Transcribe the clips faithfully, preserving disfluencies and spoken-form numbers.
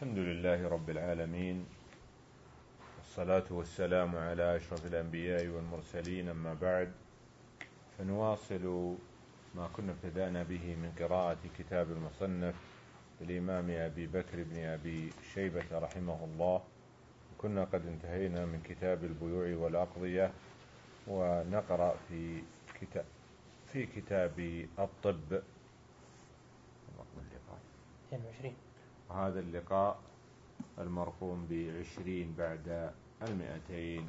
الحمد لله رب العالمين، والصلاة والسلام على أشرف الأنبياء والمرسلين، أما بعد، فنواصل ما كنا ابتدأنا به من قراءة كتاب المصنف للإمام أبي بكر بن أبي شيبة رحمه الله. كنا قد انتهينا من كتاب البيوع والأقضية، ونقرأ في كتاب في كتاب الطب. هذا اللقاء المرقوم بعشرين بعد المئتين.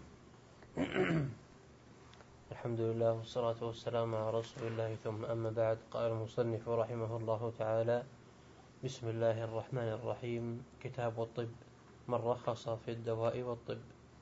الحمد لله والصلاة والسلام على رسول الله، ثم أما بعد. قال المصنف رحمه الله تعالى: بسم الله الرحمن الرحيم. كتاب الطب، من رخص في الدواء والطب.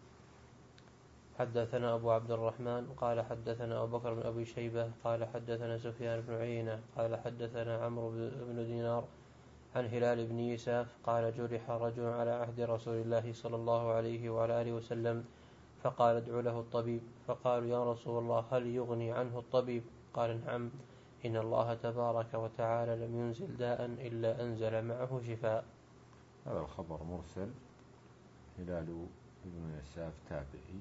حدثنا أبو عبد الرحمن قال حدثنا أبو بكر بن أبي شيبة قال حدثنا سفيان بن عيينة قال حدثنا عمرو بن دينار عن هلال بن يساف قال: جرح رجل على عهد رسول الله صلى الله عليه وعلى آله وسلم، فقال: ادع له الطبيب. فقالوا: يا رسول الله، هل يغني عنه الطبيب؟ قال: نعم، إن الله تبارك وتعالى لم ينزل داء إلا أنزل معه شفاء. هذا الخبر مرسل. هلال بن يساف تابعي.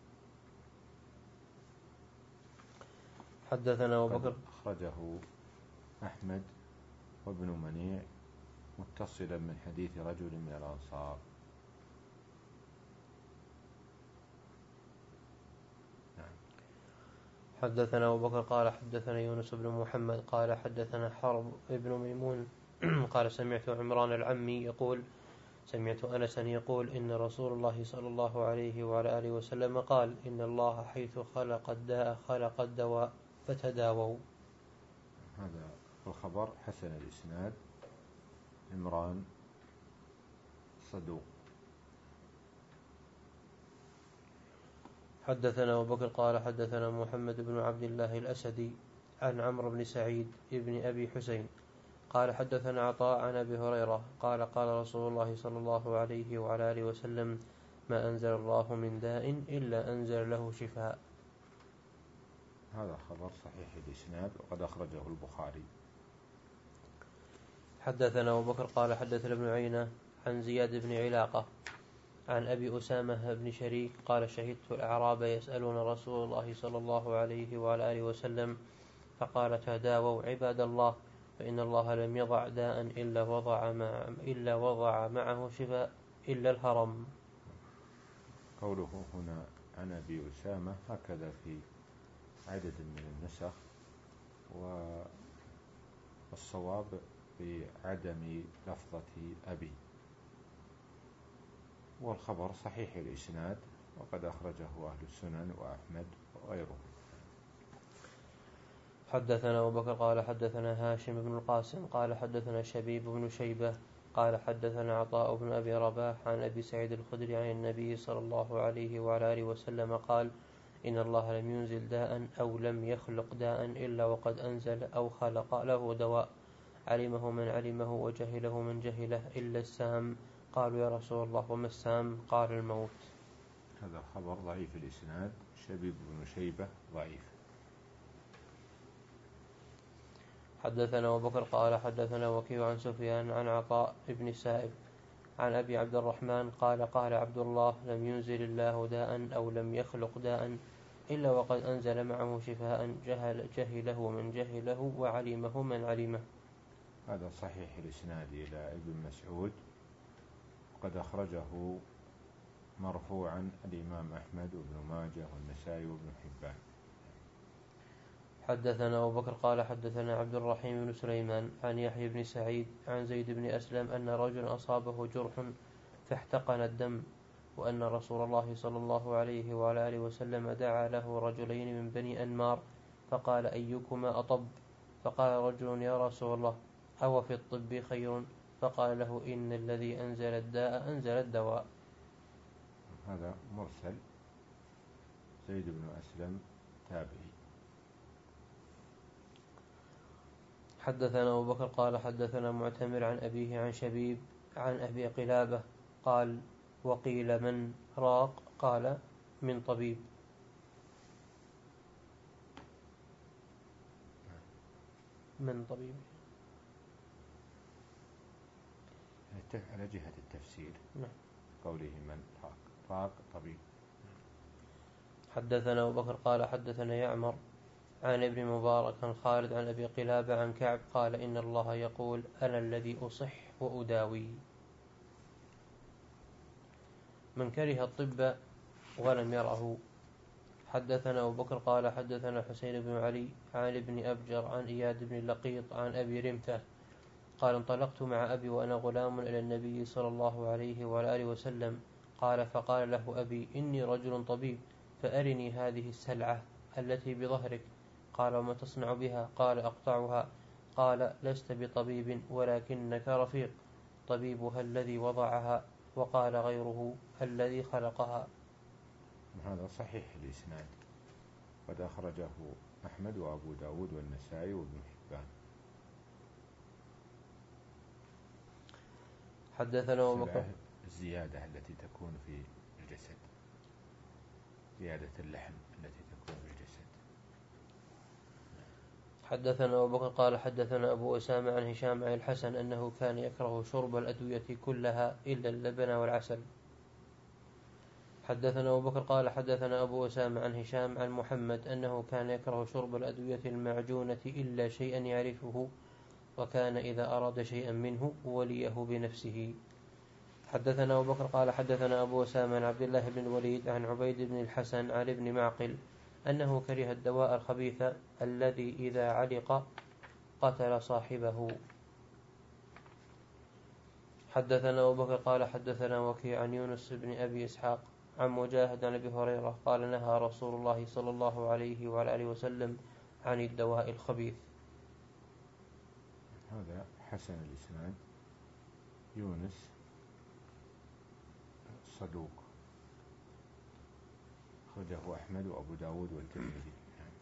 حدثنا أبو بكر، أخرجه أحمد وابن منيع متصلا من حديث رجل من الأنصار. حدثنا أبو بكر قال حدثنا يونس بن محمد قال حدثنا حرب ابن ميمون قال: سمعت عمران العمي يقول: سمعت أنسا يقول: إن رسول الله صلى الله عليه وعلى آله وسلم قال: إن الله حيث خلق الداء خلق الدواء فتداووا. هذا الخبر حسن الإسناد. عمران صدوق. حدثنا أبو بكر قال حدثنا محمد بن عبد الله الأسدي عن عمرو بن سعيد ابن أبي حسين قال حدثنا عطاء عن أبي هريرة قال: قال رسول الله صلى الله عليه وعلى آله وسلم: ما أنزل الله من داء إلا أنزل له شفاء. هذا خبر صحيح الإسناد، وقد أخرجه البخاري. حدثنا أبو بكر قال حدثنا ابن عيينة عن زياد بن علاقة عن أبي أسامة بن شريك قال: شهدت الأعراب يسألون رسول الله صلى الله عليه وعلى آله وسلم، فقال: تداووا عباد الله، فإن الله لم يضع داء إلا وضع, مع إلا وضع معه شفاء إلا الهرم. قوله هنا عن أبي أسامة هكذا في عدد من النسخ، والصواب بعدم لفظة أبي، والخبر صحيح الإسناد، وقد أخرجه أهل السنن وأحمد وغيره. حدثنا أبو بكر قال حدثنا هاشم بن القاسم قال حدثنا شبيب بن شيبة قال حدثنا عطاء بن أبي رباح عن أبي سعيد الخدري عن النبي صلى الله عليه وعلى آله وسلم قال: إن الله لم ينزل داء أو لم يخلق داء إلا وقد أنزل أو خلق له دواء، علمه من علمه وجهله من جهله إلا السام. قالوا: يا رسول الله، وما السام؟ قال: الموت. هذا خبر ضعيف الإسناد. شبيب بن شيبة ضعيف. حدثنا أبو بكر قال حدثنا وكيع عن سفيان عن عطاء بن سائب عن أبي عبد الرحمن قال: قال عبد الله: لم ينزل الله داء أو لم يخلق داء إلا وقد أنزل معه شفاء، جهل جهله من جهله وعلمه من علمه. هذا صحيح الإسناد إلى ابن مسعود، وقد أخرجه مرفوعا الإمام أحمد وابن ماجه والنسائي وابن حبان. حدثنا أبو بكر قال حدثنا عبد الرحيم بن سليمان عن يحيى بن سعيد عن زيد بن أسلم أن رجلا أصابه جرح فاحتقن الدم، وأن رسول الله صلى الله عليه وعلى آله وسلم دعا له رجلين من بني أنمار فقال: أيكما أطب؟ فقال رجل: يا رسول الله، أو في الطب خير؟ فقال له: إن الذي أنزل الداء أنزل الدواء. هذا مرسل. زيد بن أسلم تابعي. حدثنا أبو بكر قال حدثنا معتمر عن أبيه عن شبيب عن أبي قلابة قال: وقيل من راق؟ قال: من طبيب. من طبيب على جهة التفسير. نعم. قوله من راق راق طبيب. حدثنا أبو بكر قال حدثنا يعمر عن ابن مبارك عن خالد عن أبي قلابة عن كعب قال إن الله يقول أنا الذي أصح وأداوي. من كره الطب ولم يره. حدثنا أبو بكر قال حدثنا حسين بن علي عن ابن أبجر عن إياد بن لقيط عن أبي رمثة قال انطلقت مع أبي وأنا غلام إلى النبي صلى الله عليه وعلى آله وسلم قال فقال له أبي إني رجل طبيب فأرني هذه السلعة التي بظهرك. قال وما تصنع بها؟ قال أقطعها. قال لست بطبيب ولكنك رفيق. طبيبها الذي وضعها. وقال غيره الذي خلقها. هذا صحيح الإسناد، قد أخرجه أحمد وأبو داود والنسائي وابن حبان. حدثنا أبو بكر الزيادة التي تكون في الجسد، زيادة اللحم التي تكون في الجسد. حدثنا أبو بكر قال حدثنا أبو أسامة عن هشام عن الحسن أنه كان يكره شرب الأدوية كلها إلا اللبن والعسل. حدثنا أبو بكر قال حدثنا أبو أسامة عن هشام عن محمد أنه كان يكره شرب الأدوية المعجونة إلا شيئا يعرفه وكان إذا أراد شيئا منه وليه بنفسه. حدثنا أبو بكر قال حدثنا أبو أسامة عن عبد الله بن الوليد عن عبيد بن الحسن عن ابن معقل أنه كره الدواء الخبيث الذي إذا علق قتل صاحبه. حدثنا أبو بكر قال حدثنا وكيع عن يونس بن أبي إسحاق عن مجاهد عن أبي هريرة قال نهى رسول الله صلى الله عليه وعلى آله وسلم عن الدواء الخبيث. هذا حسن الإسناد. يونس صدوق، أخرجه أحمد وأبو داود والترمذي.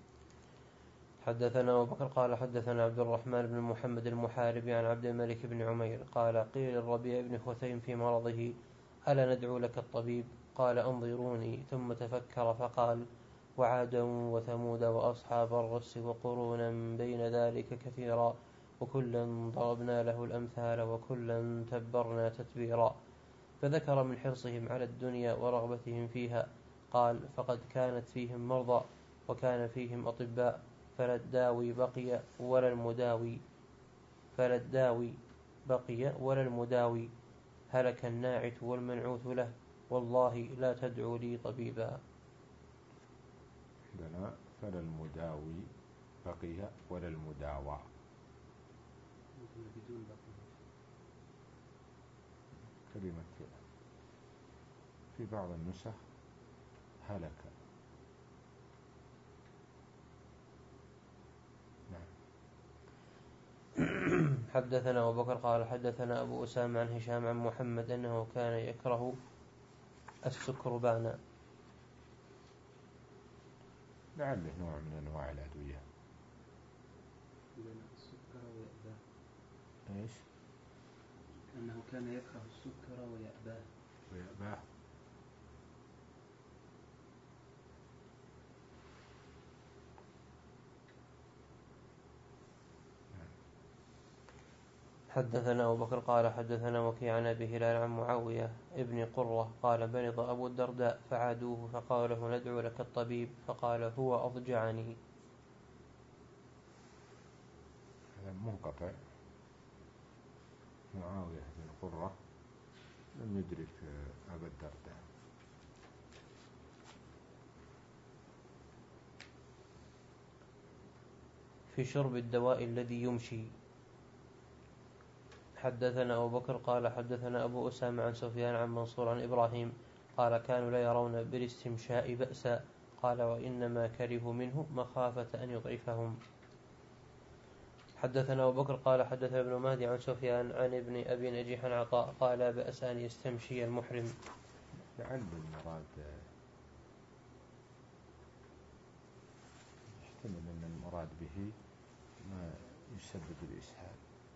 حدثنا أبو بكر قال حدثنا عبد الرحمن بن محمد المحاربي عن عبد الملك بن عمير قال قيل للربيع بن خثيم في مرضه ألا ندعو لك الطبيب؟ قال انظروني. ثم تفكر فقال وعادا وثمود وأصحاب الرس وقرونا بين ذلك كثيرا وكلا ضربنا له الأمثال وكلا تبرنا تتبيرا. فذكر من حرصهم على الدنيا ورغبتهم فيها قال فقد كانت فيهم مرضى وكان فيهم أطباء فلا الداوي بقي ولا المداوي فلا الداوي بقي ولا المداوي هلك الناعت والمنعوت له والله لا تدعو لي طبيبا. عندنا فلا المداوي بقي ولا المداوى. كلمة في بعض النسخ هلك. حدثنا أبو بكر قال حدثنا أبو أسامة عن هشام عن محمد أنه كان يكره السكربان. لعله نوع من أنواع الأدوية. السكر ويأباه. إيش؟ أنه كان يكره السكر ويأباه. ويأباه. حدثنا أبو بكر قال حدثنا وكيع عن أبي هلال عن معاوية ابن قرة قال مرض أبو الدرداء فعادوه فقال له ندعو لك الطبيب فقال هو أضجعني. هذا منقطع. معاوية بن قرة لم يدرك أبا الدرداء. في شرب الدواء الذي يمشي. حدثنا أبو بكر قال حدثنا أبو أسامة عن سفيان عن منصور عن إبراهيم قال كانوا لا يرون بالاستمشاء بأسا قال وإنما كرهوا منه مخافة أن يضعفهم. حدثنا أبو بكر قال حدثنا ابن مهدي عن سفيان عن ابن أبي نجيح عن عطاء قال لا بأس أن يستمشي المحرم. لعل المراد يحتمل أن المراد به ما يسبب الإسهال.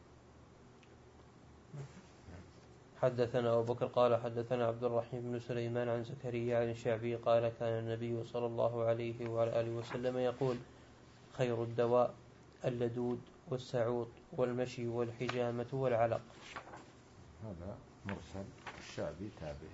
حدثنا أبو بكر قال حدثنا عبد الرحيم بن سليمان عن زكريا عن الشعبي قال كان النبي صلى الله عليه وعلى آله وسلم يقول خير الدواء اللدود والسعوط والمشي والحجامة والعلق. هذا مرسل. الشعبي تابعي.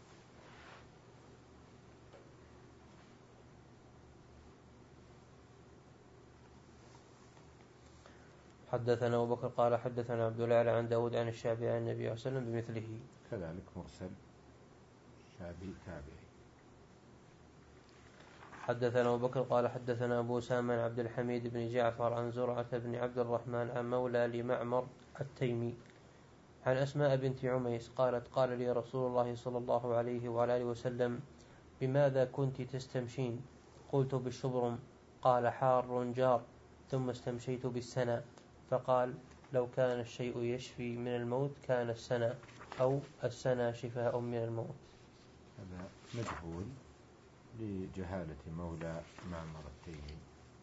حدثنا أبو بكر قال حدثنا عبد الأعلى عن داود عن الشعبي عن النبي صلى الله عليه وسلم بمثله. كذلك مرسل. الشعبي تابعي. حدثنا أبو بكر قال حدثنا أبو أسامة عن عبد الحميد بن جعفر عن زرعة بن عبد الرحمن عن مولى لمعمر التيمي عن أسماء بنت عميس قالت قال لي رسول الله صلى الله عليه وعلى آله وسلم بماذا كنت تستمشين؟ قلت بالشبرم. قال حار جار. ثم استمشيت بالسنى. فقال لو كان الشيء يشفي من الموت كان السنى، أو السنى شفاء من الموت. هذا مجهول لجهالة مولى معمر التيمي.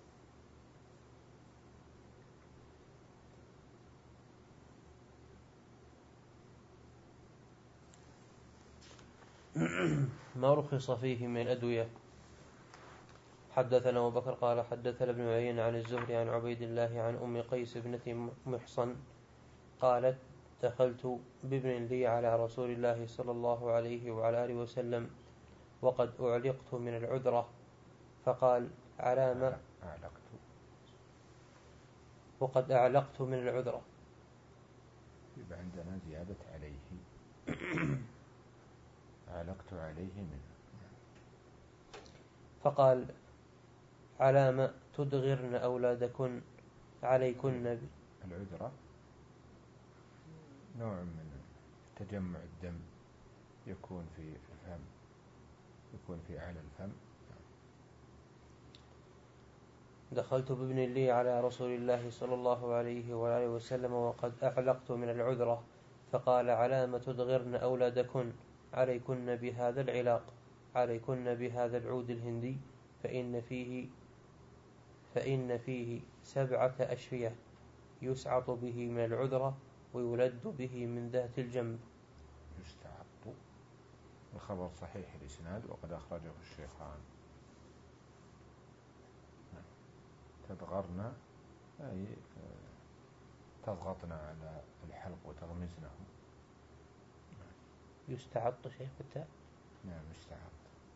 ما رخص فيه من الأدوية. حدثنا أبو بكر قال حدثنا ابن عيينة عن الزهري عن عبيد الله عن أم قيس ابنة محصن قالت دخلت بابن لي على رسول الله صلى الله عليه وعلى آله وسلم وقد أعلقت من العذرة، فقال على ما أعلقت وقد أعلقت من العذرة. يبقى عندنا زيادة عليه. أعلقت عليه منه. فقال على ما تدغرن أولادكن عليكن. العذرة نوع من تجمع الدم يكون في الفم، يكون في أعلى الفم. دخلت بابن لي على رسول الله صلى الله عليه وآله وسلم وقد أعلقت من العذرة، فقال على ما تدغرن أولادكن عليكن بهذا العلاق، عليكن بهذا العود الهندي، فإن فيه فإن فيه سبعة أشفية يسعط به من العذرة ويولد به من ذات الجنب. يستعط. الخبر صحيح الإسناد وقد أخرجه الشيخان. تدغرن أي تضغطن على الحلق وتغمزنه. يستعط شيخ بالتاء. نعم يستعط.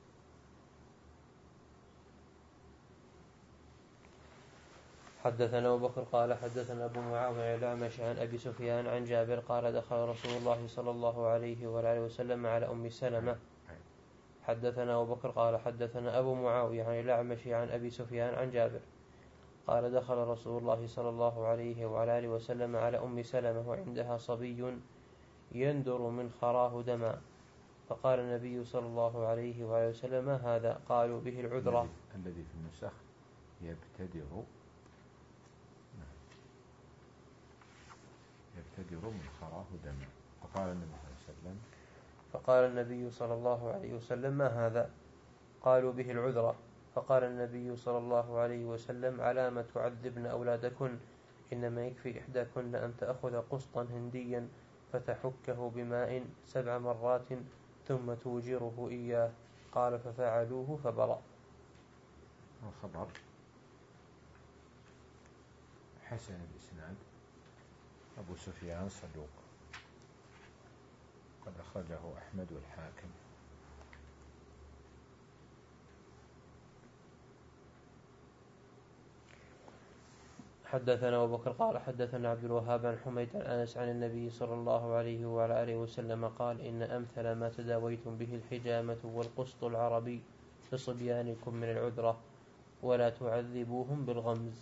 حدثنا أبو بكر قال حدثنا أبو معاوية الأعمش عن أبي سفيان عن جابر قال دخل رسول الله صلى الله عليه وآله وسلم على أم سلمة. حدثنا أبو بكر قال حدثنا أبو معاوية عن الأعمش عن أبي سفيان عن جابر قال دخل رسول الله صلى الله عليه وعلى آله وسلم على أم سلمة وعندها صبي يندر من خراه دما، فقال النبي صلى الله عليه وآله وسلم ما هذا؟ قالوا به العذرة. الذي في النسخ يبتدر يبتدر من خراه دما. فقال النبي صلى الله عليه وسلم فقال النبي صلى الله عليه وسلم ما هذا؟ قالوا به العذرة. فقال النبي صلى الله عليه وسلم على ما تعذبن أولادكن؟ إنما يكفي إحداكن أن تأخذ قسطا هنديا فتحكه بماء سبع مرات ثم توجره إياه. قال ففعلوه فبرأ. الخبر حسن الإسناد. أبو سفيان صدوق قد أخرجه أحمد والحاكم. حدثنا أبو بكر قال حدثنا عبد الوهاب عن حميد عن أنس عن النبي صلى الله عليه وعلى آله وسلم قال إن أمثل ما تداويتم به الحجامة والقسط العربي لصبيانكم من العذرة ولا تعذبوهم بالغمز.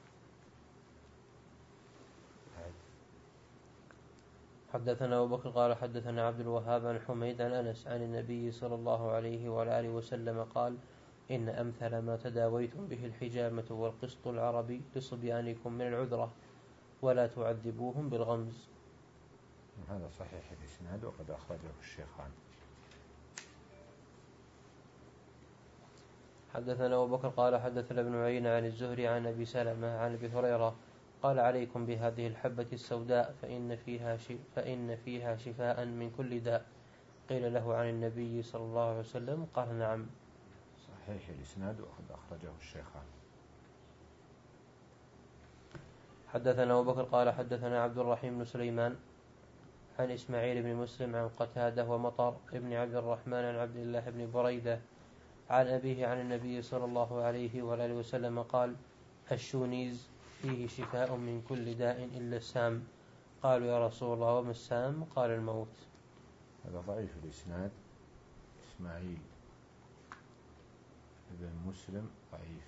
حدثنا أبو بكر قال حدثنا عبد الوهاب عن حميد عن أنس عن النبي صلى الله عليه وعلى آله وسلم قال إن أمثل ما تداويتم به الحجامة والقسط العربي لصبيانكم من العذرة ولا تعذبوهم بالغمز. هذا صحيح الإسناد وقد أخرجه الشيخان. حدثنا أبو بكر قال حدثنا ابن عيينة عن الزهري عن أبي سلمة عن أبي هريرة قال عليكم بهذه الحبة السوداء فإن فيها فإن فيها شفاء من كل داء. قيل له عن النبي صلى الله عليه وسلم قال نعم. صحيح الإسناد وقد أخرجه الشيخان. حدثنا أبو بكر قال حدثنا عبد الرحيم بن سليمان عن إسماعيل بن مسلم عن قتادة ومطر ابن عبد الرحمن عن عبد الله بن بريدة عن أبيه عن النبي صلى الله عليه وآله وسلم قال: الشونيز فيه شفاء من كل داء إلا السام. قالوا: يا رسول الله وما السام؟ قال: الموت. هذا ضعيف الإسناد، إسماعيل بن مسلم ضعيف.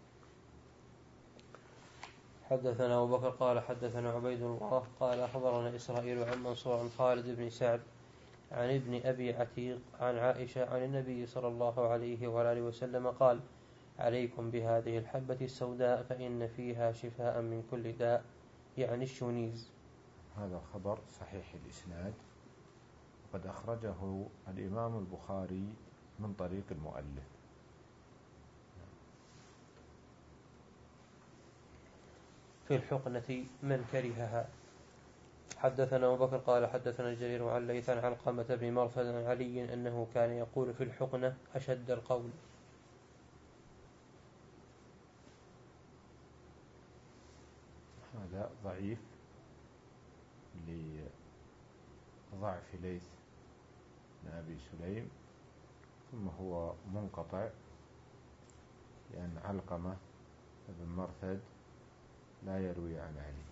حدثنا أبو بكر قال حدثنا عبيد الله قال أخبرنا إسرائيل عن منصور عن خالد بن سعد عن ابن أبي عتيق عن عائشة عن النبي صلى الله عليه وآله وسلم قال: عليكم بهذه الحبة السوداء فإن فيها شفاء من كل داء، يعني الشونيز. هذا خبر صحيح الإسناد، وقد أخرجه الإمام البخاري من طريق المؤلف. في الحقنة من كرهها. حدثنا أبو بكر قال حدثنا جرير عن ليث عن علقمة بن مرثد عن علي أنه كان يقول في الحقنة أشد القول. هذا ضعيف لضعف ليث بن أبي سليم، ثم هو منقطع لأن علقمة بن مرثد لا يروي عن علي.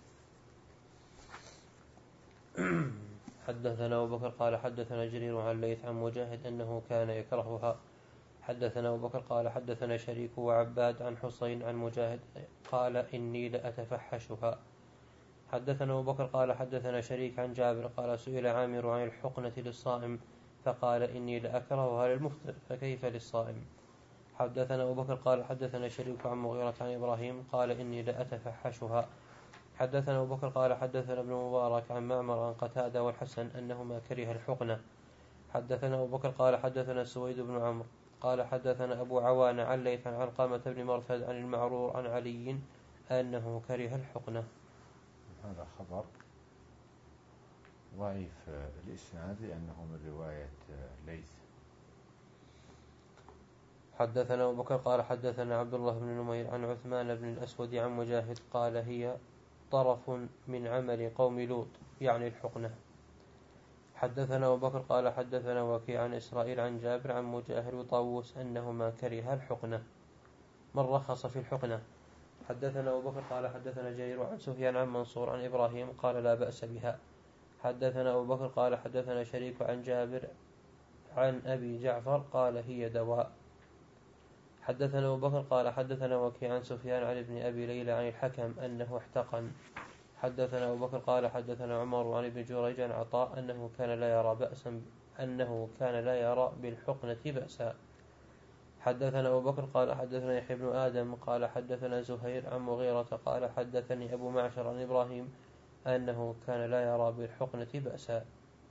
حدثنا أبو بكر قال حدثنا جرير عن ليث عن مجاهد أنه كان يكرهها. حدثنا أبو بكر قال حدثنا شريك وعباد عن حسين عن مجاهد قال: إني لأتفحشها. حدثنا أبو بكر قال حدثنا شريك عن جابر قال: سئل عامر عن الحقنة للصائم فقال: إني لأكرهها للمفطر فكيف للصائم. حدثنا أبو بكر قال حدثنا شريك عن مغيرة عن إبراهيم قال: إني لأتفحشها. حدثنا أبو بكر قال حدثنا ابن مبارك عن معمر عن قتادة والحسن أنهما كره الحقنة. حدثنا أبو بكر قال حدثنا سويد بن عمرو قال حدثنا أبو عوان عن ليث عن علقمة بن مرثد عن المعرور عن علي أنه كره الحقنة. هذا خبر ضعيف الإسناد لأنه من رواية ليث. حدثنا أبو بكر قال حدثنا عبد الله بن نمير عن عثمان بن الأسود عن مجاهد قال: هي طرف من عمل قوم لوط، يعني الحقنة. حدثنا أبو بكر قال حدثنا وكيع عن إسرائيل عن جابر عن مجاهد وطاووس أنهما كره الحقنة. من رخص في الحقنة. حدثنا أبو بكر قال حدثنا جرير عن سفيان عن منصور عن إبراهيم قال: لا بأس بها. حدثنا أبو بكر قال حدثنا شريك عن جابر عن أبي جعفر قال: هي دواء. حدثنا أبو بكر قال حدثنا وكيع عن سفيان عن ابن أبي ليلى عن الحكم أنه احتقن. حدثنا أبو بكر قال حدثنا عمر عن ابن جريج عن عطاء أنه كان لا يرى بأسا أنه كان لا يرى بالحقنة بأسا. حدثنا أبو بكر قال حدثنا يحيى بن آدم قال حدثنا زهير عن مغيرة قال حدثني أبو معشر عن إبراهيم أنه كان لا يرى بالحقنة بأسا.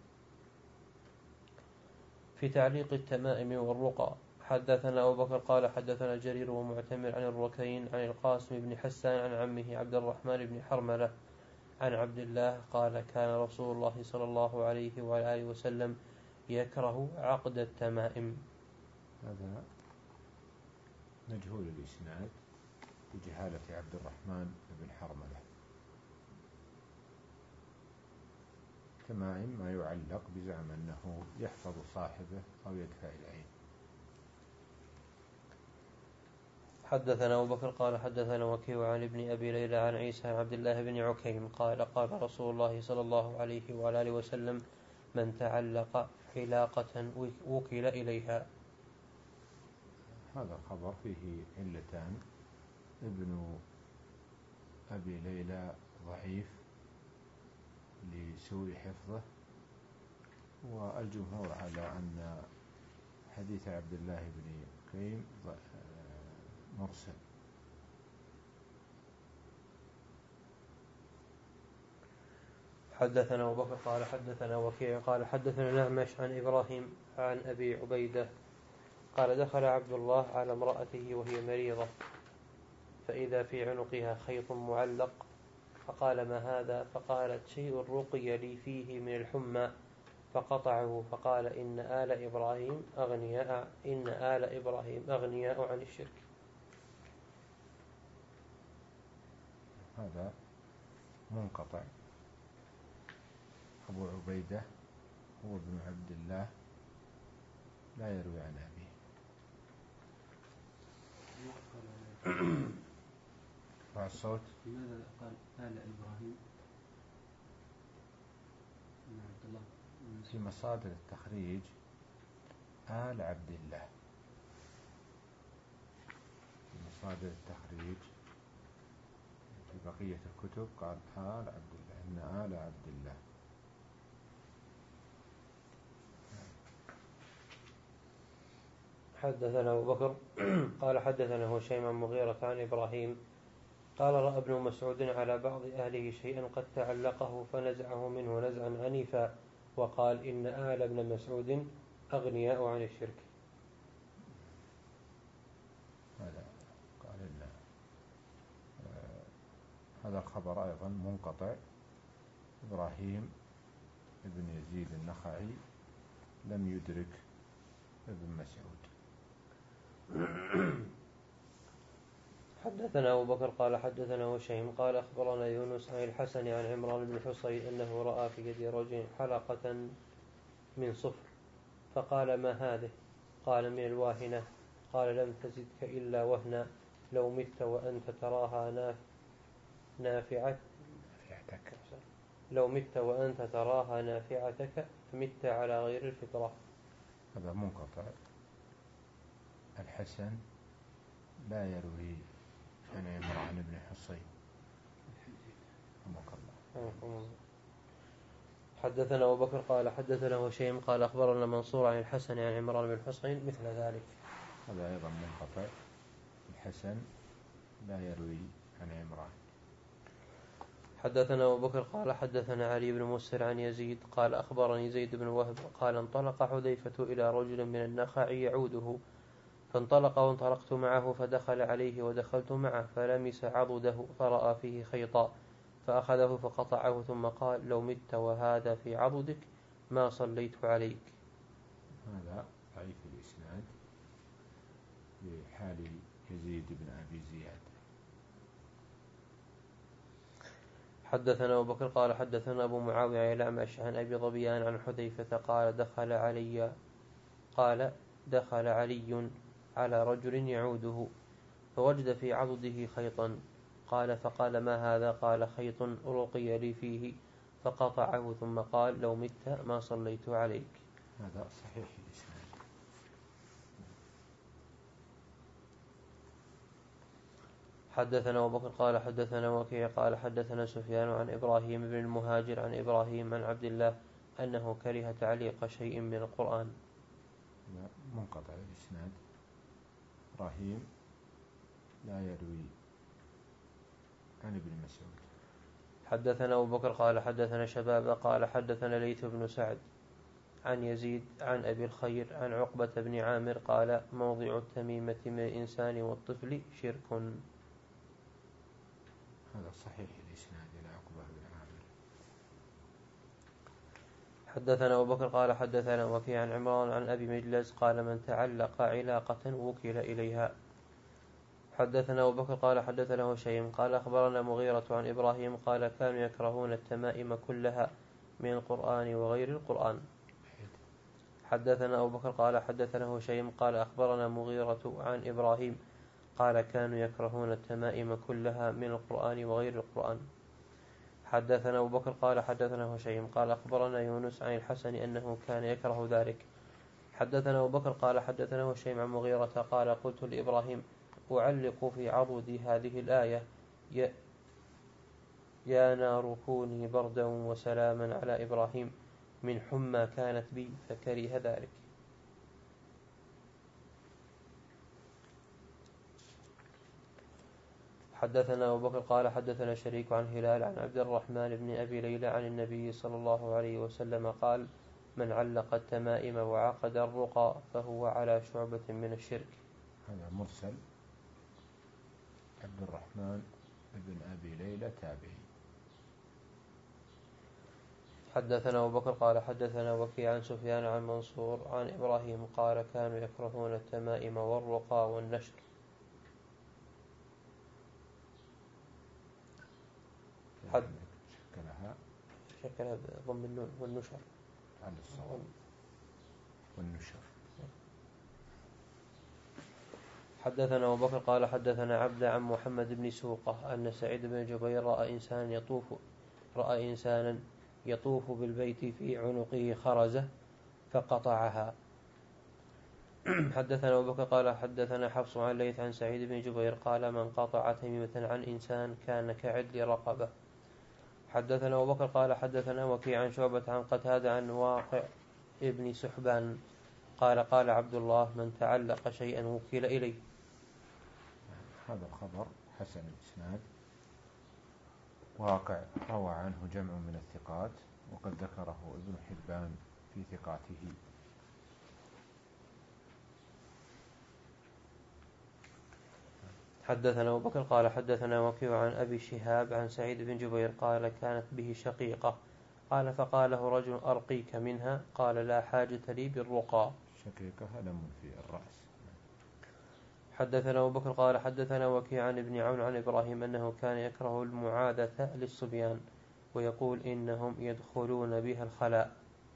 في تعليق التمائم والرقى. حدثنا أبو بكر قال حدثنا جرير ومعتمر عن الركين عن القاسم بن حسان عن عمه عبد الرحمن بن حرملة عن عبد الله قال: كان رسول الله صلى الله عليه وآله وسلم يكره عقد التمائم. هذا مجهول الإسناد بجهالة عبد الرحمن بن حرملة. تمائم ما يعلق بزعم أنه يحفظ صاحبه أو يدفع العين. حدثنا أبو بكر قال حدثنا وكيع عن ابن أبي ليلى عن عيسى عن عبد الله بن عكيم قال: قال رسول الله صلى الله عليه وآله وسلم: من تعلق حلاقة وكل إليها. هذا الخبر فيه علتان: ابن أبي ليلى ضعيف لسوء حفظه، والجمهور على أن حديث عبد الله بن عكيم مرسل. حدثنا أبو بكر قال حدثنا وكيع قال حدثنا الأعمش عن إبراهيم عن أبي عبيدة قال: دخل عبد الله على امرأته وهي مريضة فإذا في عنقها خيط معلق فقال: ما هذا؟ فقالت: شيء رقي لي فيه من الحمى. فقطعه فقال: إن آل إبراهيم أغنياء إن آل إبراهيم أغنياء عن الشرك. هذا منقطع، أبو عبيدة هو ابن عبد الله لا يروي عن أبيه. رفع الصوت. لماذا قال آل إبراهيم؟ في مصادر التخريج آل عبد الله، في مصادر التخريج في بقية الكتب قال آل عبد الله، إن آل عبد الله. حدثنا أبو بكر قال حدثنا هشيم عن مغيرة عن إبراهيم قال رأى ابن مسعود على بعض أهله شيئا قد تعلقه فنزعه منه نزعا عنيفا وقال إن آل ابن مسعود أغنياء عن الشرك. هذا قال إن آه هذا الخبر أيضا منقطع. إبراهيم ابن يزيد النخعي لم يدرك ابن مسعود. حدثنا أبو بكر قال حدثنا هشيم قال أخبرنا يونس عن الحسن عن عمران بن حصين أنه رأى في يد رجل حلقة من صفر فقال ما هذه؟ قال من الواهنة. قال لم تزدك إلا وهنا لو مت وأنت تراها ناف نافعتك لو مت وأنت تراها نافعتك فمت على غير الفطرة. هذا منقطع. الحسن لا يروي عن عمران بن حصين. حدثنا أبو بكر قال حدثنا هشيم قال أخبرنا منصور عن الحسن عن عمران بن حصين مثل ذلك. هذا أيضا منقطع. الحسن لا يروي عن عمران. حدثنا أبو بكر قال حدثنا علي بن مسهر عن يزيد قال أخبرني زيد بن وهب قال انطلق حذيفة إلى رجل من النخع يعوده فانطلق وانطلقت معه فدخل عليه ودخلت معه فلمس عضده فرأى فيه خيطا فأخذه فقطعه ثم قال لو مت وهذا في عضدك ما صليت عليك. هذا ضعيف الإسناد لحال يزيد بن أبي زياد. حدثنا أبو بكر قال حدثنا أبو معاوية الأعمش عن أبي ظبيان عن حذيفة قال دخل علي قال دخل علي على رجل يعوده فوجد في عضده خيطا قال فقال ما هذا؟ قال خيط رقي لي فيه فقطعه ثم قال لو مت ما صليت عليك. هذا صحيح الإسناد. حدثنا أبو بكر قال حدثنا وكيع قال حدثنا سفيان عن إبراهيم بن المهاجر عن إبراهيم عن عبد الله أنه كره تعليق شيء من القرآن. منقطع الإسناد. إبراهيم لا يروي عن ابن مسعود. حدثنا أبو بكر قال حدثنا شباب قال حدثنا ليث بن سعد عن يزيد عن أبي الخير عن عقبة بن عامر قال موضع التميمة من الإنسان والطفل شرك. هذا صحيح الإسناد إلى عقبة بن عامر. حدثنا أبو بكر قال حدثنا وكيع عن عمران عن أبي مجلس قال من تعلق علاقة وكل إليها. حدثنا أبو بكر قال حدثنا هشيم قال أخبرنا مغيرة عن إبراهيم قال كانوا يكرهون التمائم كلها من القرآن وغير القرآن. حدثنا أبو بكر قال حدثنا هشيم قال أخبرنا مغيرة عن إبراهيم قال كانوا يكرهون التمائم كلها من القرآن وغير القرآن. حدثنا أبو بكر قال حدثنا هشيم قال أخبرنا يونس عن الحسن أنه كان يكره ذلك. حدثنا أبو بكر قال حدثنا هشيم عن مغيرة قال قلت لإبراهيم أعلق في عضد هذه الآية يا, يا نار كوني بردا وسلاما على إبراهيم من حمى كانت بي فكره ذلك. حدثنا أبو بكر قال حدثنا شريك عن هلال عن عبد الرحمن بن أبي ليلى عن النبي صلى الله عليه وسلم قال من علق التمائم وعقد الرقى فهو على شعبة من الشرك. هذا مرسل. عبد الرحمن بن أبي ليلى تابعي. حدثنا أبو بكر قال حدثنا وكيع عن سفيان عن منصور عن إبراهيم قال كانوا يكرهون التمائم والرقى والنشر. حد شكلها شكلها بضم النون والنشر على الصواب والنشر. حدثنا أبو بكر قال حدثنا عبد عن محمد بن سوقة أن سعيد بن جبير رأى إنسانا يطوف رأى إنسانا يطوف بالبيت في عنقه خرزة فقطعها. حدثنا أبو بكر قال حدثنا حفص عن ليث عن سعيد بن جبير قال من قطع تميمة عن إنسان كان كعدل رقبة. حدثنا أبو بكر قال حدثنا وكيع عن شعبة عن قتادة عن واقع ابن سحبان قال قال عبد الله من تعلق شيئا وكل إليه. هذا الخبر حسن الإسناد. واقع روى عنه جمع من الثقات وقد ذكره ابن حبان في ثقاته. حدثنا أبو بكر قال حدثنا وكيع عن أبي شهاب عن سعيد بن جبير قال كانت به شقيقة قال فقاله رجل أرقيك منها قال لا حاجة لي بالرقى. شقيقة ألم في الرأس. حدثنا أبو بكر قال حدثنا وكيع عن ابن عون عن إبراهيم أنه كان يكره المعادة للصبيان ويقول إنهم يدخلون بها الخلاء.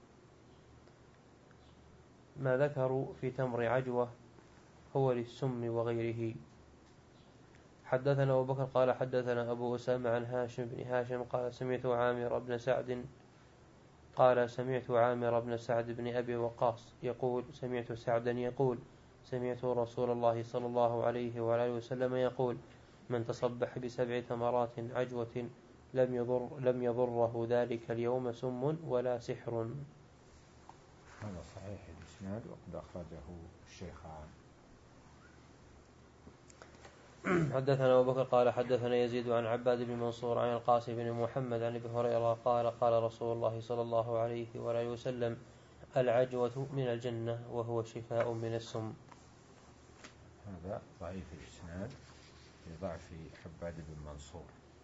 ما ذكروا في تمر عجوة هو للسم وغيره. حدثنا أبو بكر قال حدثنا أبو أسامة عن هاشم بن هاشم قال سمعت عامر بن سعد قال سمعت عامر بن سعد بن أبي وقاص يقول سمعت سعدا يقول سمعت رسول الله صلى الله عليه وآله وسلم يقول من تصبح بسبع ثمرات عجوة لم يضر لم يضره ذلك اليوم سم ولا سحر. هذا صحيح الإسناد وقد أخرجه الشيخان. حدثنا أبو بكر قال حدثنا يزيد عن عباد بن منصور عن القاسم بن محمد عن أبي هريرة قال قال رسول الله صلى الله عليه وآله وسلم العجوة من الجنة وهو شفاء من السم. هذا ضعيف الإسناد لضعف عباد بن منصور.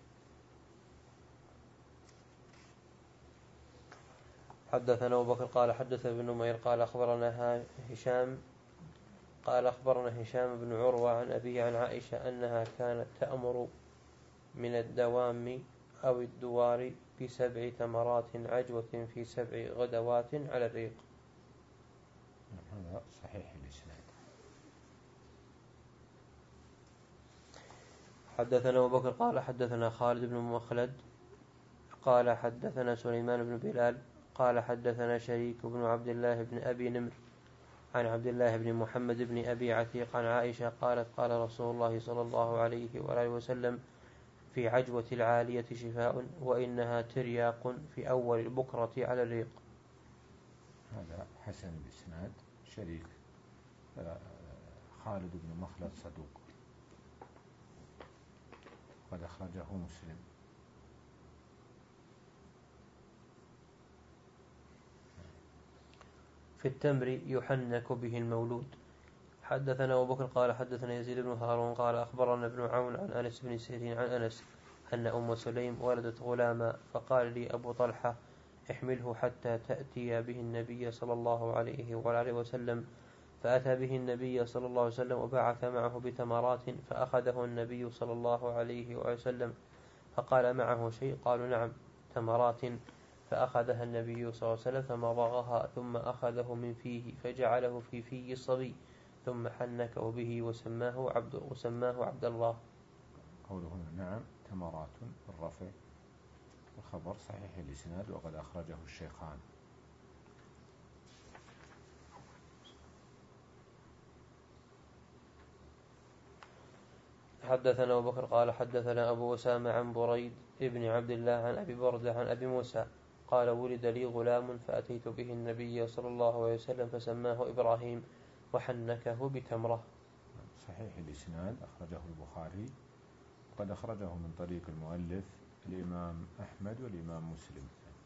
حدثنا أبو بكر قال حدث ابن نمير قال أخبرنا هشام قال أخبرنا هشام بن عروة عن أبي عن عائشة أنها كانت تأمر من الدوام أو الدوار بسبع تمرات عجوة في سبع غدوات على الريق. هذا صحيح الإسناد. حدثنا أبو بكر قال حدثنا خالد بن مخلد قال حدثنا سليمان بن بلال قال حدثنا شريك بن عبد الله بن أبي نمر عن عبد الله بن محمد بن أبي عتيق عن عائشة قالت قال رسول الله صلى الله عليه وآله وسلم في عجوة العالية شفاء وإنها ترياق في أول البكرة على الريق. هذا حسن الإسناد. شريك خالد بن مخلد صدوق قد أخرجه مسلم. في التمر يحنك به المولود. حدثنا أبو بكر قال حدثنا يزيد بن هارون قال أخبرنا ابن عون عن أنس بن سيرين عن أنس أن أم سليم ولدت غلاما فقال لي أبو طلحة احمله حتى تأتي به النبي صلى الله عليه وآله وسلم فأتى به النبي صلى الله عليه وسلم وبعث معه بتمرات فأخذه النبي صلى الله عليه وسلم فقال معه شيء قالوا نعم تمرات فأخذها النبي صلى الله عليه وسلم فمضغها ثم أخذه من فيه فجعله في في الصبي ثم حنكه به وسماه عبد وسماه عبد الله. قوله هنا نعم تمرات بالرفع الخبر صحيح الإسناد وقد أخرجه الشيخان. حدثنا أبو بكر قال حدثنا أبو أسامة عن بريد ابن عبد الله عن أبي بردة عن أبي موسى قال ولد لي غلام فأتيت به النبي صلى الله عليه وسلم فسماه إبراهيم وحنكه بتمرة. صحيح الإسناد أخرجه البخاري وقد أخرجه من طريق المؤلف الإمام أحمد والإمام مسلم.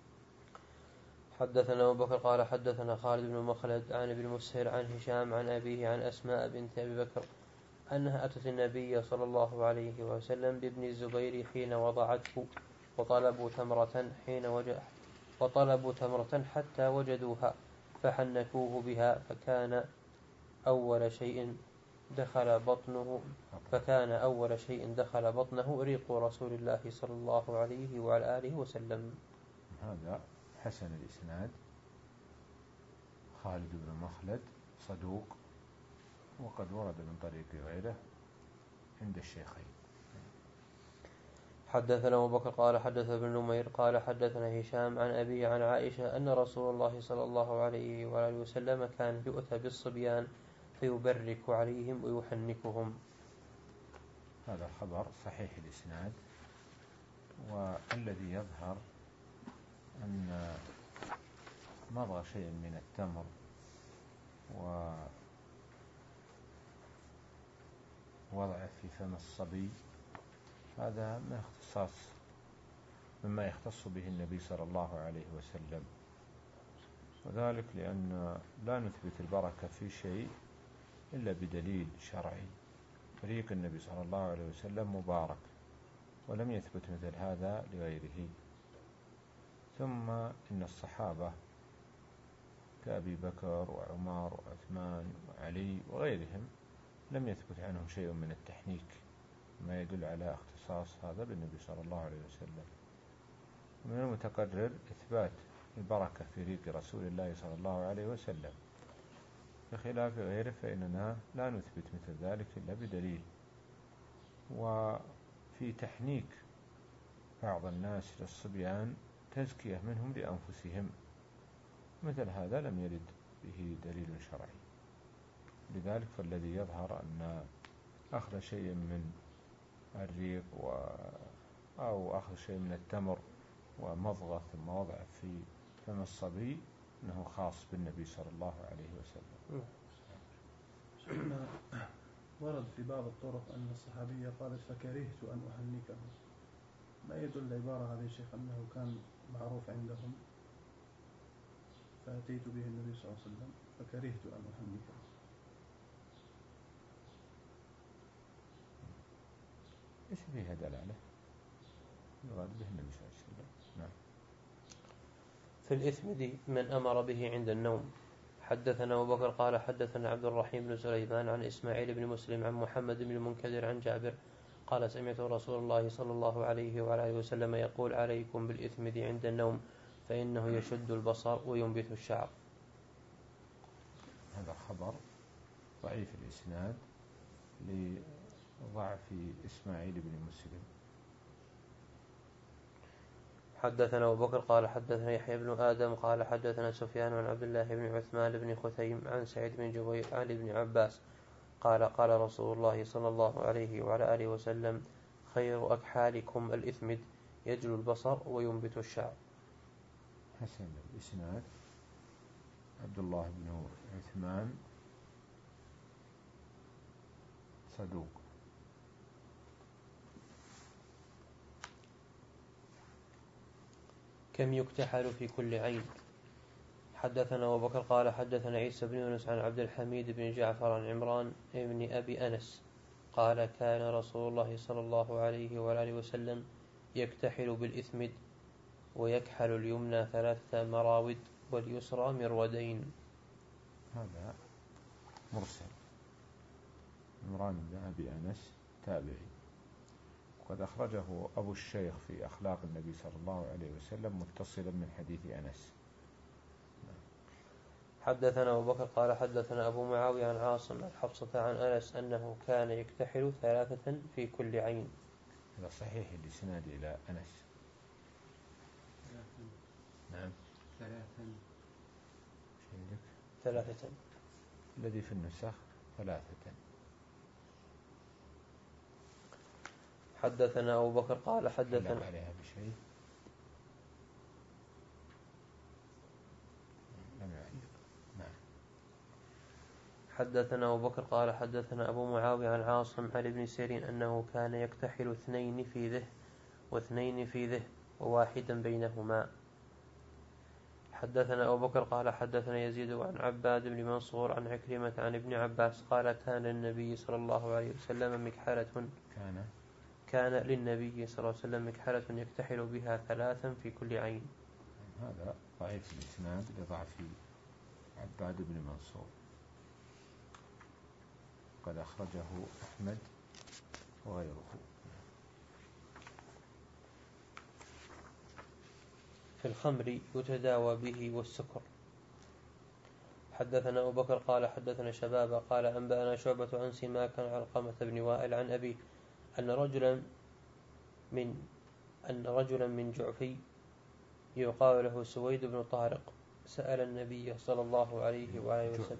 حدثنا أبو بكر قال حدثنا خالد بن مخلد عن ابن مسهر عن هشام عن أبيه عن أسماء بنت أبي بكر أنها أتت النبي صلى الله عليه وسلم بابن الزبير حين وضعته وطلبوا تمرة حين وجد وطلبوا تمرة حتى وجدوها فحنكوه بها فكان أول شيء دخل بطنه فكان أول شيء دخل بطنه ريق رسول الله صلى الله عليه وعلى آله وسلم. هذا حسن الإسناد، خالد بن مخلد صدوق، وقد ورد من طريق غيره عند الشيخين. حدثنا أبو بكر قال حدث ابن نمير قال حدثنا هشام عن أبي عن عائشة أن رسول الله صلى الله عليه وآله وسلم كان يؤتى بالصبيان فيبرك عليهم ويحنكهم. هذا الخبر صحيح الإسناد، والذي يظهر أن مضغ شيء من التمر ووضعه في فم الصبي هذا من اختصاص مما يختص به النبي صلى الله عليه وسلم، وذلك لأن لا نثبت البركة في شيء إلا بدليل شرعي. فريق النبي صلى الله عليه وسلم مبارك، ولم يثبت مثل هذا لغيره. ثم إن الصحابة كأبي بكر وعمر وعثمان وعلي وغيرهم لم يثبت عنهم شيء من التحنيك، ما يدل على اختصاص هذا بالنبي صلى الله عليه وسلم. ومن المتقرر إثبات البركة في ريق رسول الله صلى الله عليه وسلم، بخلاف غيره فإننا لا نثبت مثل ذلك إلا بدليل. وفي تحنيك بعض الناس للصبيان تزكية منهم لأنفسهم، مثل هذا لم يرد به دليل شرعي. لذلك فالذي يظهر أن أخذ شيء من الريق و... أو أخذ شيء من التمر ومضغة ثم وضع في فم الصبي أنه خاص بالنبي صلى الله عليه وسلم. شيخنا ورد في بعض الطرق أن الصحابية قالت فكرهت أن أحنكه، ما يدل العبارة هذه شيخ أنه كان معروف عندهم فأتيت به النبي صلى الله عليه وسلم فكرهت أن أحنكه؟ إيش فيها دلالة؟ يراد به النبي صلى الله عليه وسلم. نعم. في الإثمد من أمر به عند النوم. حدثنا أبو بكر قال حدثنا عبد الرحيم بن سليمان عن إسماعيل بن مسلم عن محمد بن المنكدر عن جابر قال سمعت رسول الله صلى الله عليه وعلى آله وسلم يقول عليكم بالإثمد عند النوم فإنه يشد البصر وينبت الشعر. هذا خبر ضعيف الإسناد لضعف إسماعيل بن مسلم. حدثنا أبو بكر قال حدثنا يحيى بن آدم قال حدثنا سفيان عن عبد الله بن عثمان بن خثيم عن سعيد بن جبير عن ابن عباس قال قال رسول الله صلى الله عليه وعلى آله وسلم خير أكحالكم الإثمد يجلو البصر وينبت الشعر. حسن الإسناد، عبد الله بن عثمان صدوق. كم يكتحل في كل عين. حدثنا أبو بكر قال حدثنا عيسى بن يونس عن عبد الحميد بن جعفر عن عمران بن أبي أنس قال كان رسول الله صلى الله عليه وآله وسلم يكتحل بالإثمد ويكحل اليمنى ثلاثة مراود واليسرى مرودين. هذا مرسل. عمران بن أبي أنس تابعي، وقد أخرجه أبو الشيخ في أخلاق النبي صلى الله عليه وسلم متصلا من حديث أنس. حدثنا أبو بكر قال حدثنا أبو معاوية عن عاصم عن حفصة عن أنس أنه كان يكتحل ثلاثة في كل عين. هذا صحيح الإسناد إلى أنس. ثلاثا. نعم. ثلاثا. عندك ثلاثة. الذي في النسخ ثلاثة. حدثنا أبو بكر قال حدثنا عليها بشيء لم يعلق. نعم. حدثنا أبو بكر قال حدثنا أبو معاوية عن عاصم عن ابن سيرين أنه كان يكتحل اثنين في ذه واثنين في ذه وواحدا بينهما. حدثنا أبو بكر قال حدثنا يزيد عن عباد بن منصور عن عكرمة عن ابن عباس قال كان للنبي صلى الله عليه وسلم مكحلة كان كان للنبي صلى الله عليه وسلم مكحلة يكتحل بها ثلاثا في كل عين. هذا ضعيف الإسناد لضعف عباد بن منصور، قد أخرجه أحمد وغيره. في في الخمر يتداوى به والسكر. حدثنا أبو بكر قال حدثنا شبابة قال أنبأنا شعبة عن سماك عن علقمة بن وائل عن أبيه أن رجلا من أن رجلا من جعفي يقال له سويد بن طارق سأل النبي صلى الله عليه وآله وسلم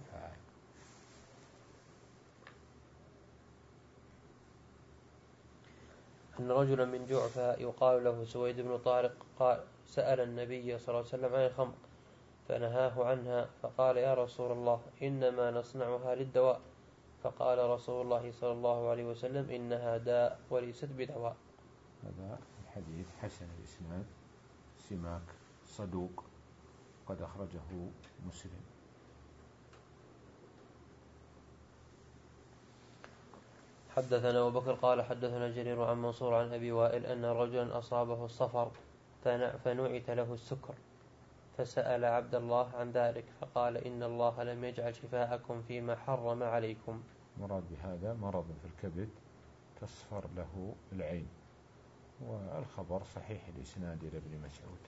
أن رجلا من جعفى يقال له سويد بن طارق قال سأل النبي صلى الله عليه وسلم عن الخمر فنهاه عنها فقال يا رسول الله إنما نصنعها للدواء فقال رسول الله صلى الله عليه وسلم إنها داء وليست بدواء. هذا الحديث حسن الإسناد سماك صدوق قد أخرجه مسلم. حدثنا أبو بكر قال حدثنا جرير عن منصور عن أبي وائل أن رجلا أصابه الصفر فنعت له السكر فسأل عبد الله عن ذلك فقال إن الله لم يجعل شفاءكم فيما حرم عليكم. مراد بهذا مرض في الكبد تصفر له العين، والخبر صحيح الإسناد إلى ابن مسعود.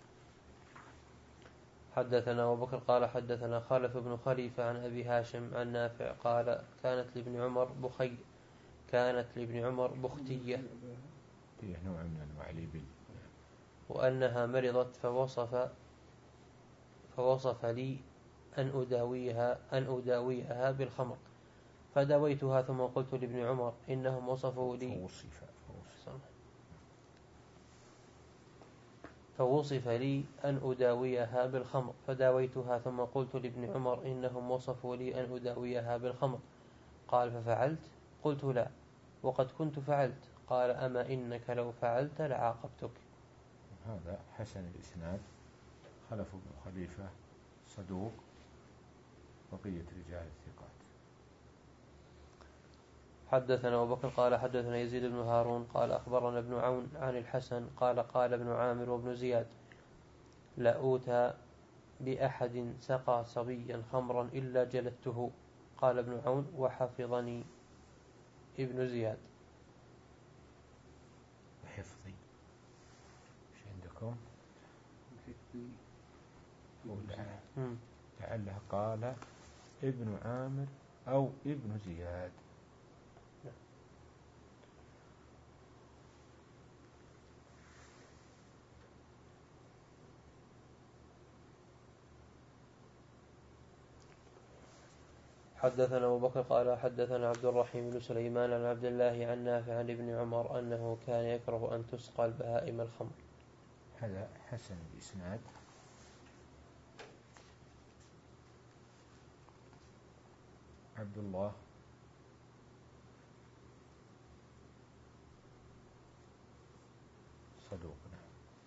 حدثنا أبو بكر قال حدثنا خالف بن خليفة عن أبي هاشم عن نافع قال كانت لابن عمر بخي كانت لابن عمر بختية فيه نوع من أنواع الإبل وأنها مرضت فوصف فوصف لي أن أداويها أن أداويها بالخمر فداويتها ثم قلت لابن عمر إنهم وصفوا لي فوصف فوصف لي أن أداويها بالخمر فداويتها ثم قلت لابن عمر إنهم وصفوا لي أن أداويها بالخمر قال ففعلت قلت لا وقد كنت فعلت قال أما إنك لو فعلت لعاقبتك. هذا حسن الإسناد خلف بن خليفة صدوق بقية رجال الثقات. حدثنا أبو بكر قال حدثنا يزيد بن هارون قال أخبرنا ابن عون عن الحسن قال قال ابن عامر وابن زياد لأوتى بأحد سقى صبيا خمرا إلا جلدته. قال ابن عون وحفظني ابن زياد. حفظي ايش عندكم؟ لعله قال ابن عامر أو ابن زياد. حدثنا أبو بكر قال حدثنا عبد الرحيم بن سليمان عن عبد الله عن نافع عن ابن عمر أنه كان يكره أن تسقى البهائم الخمر. هذا حسن الإسناد عبد الله صدوقنا.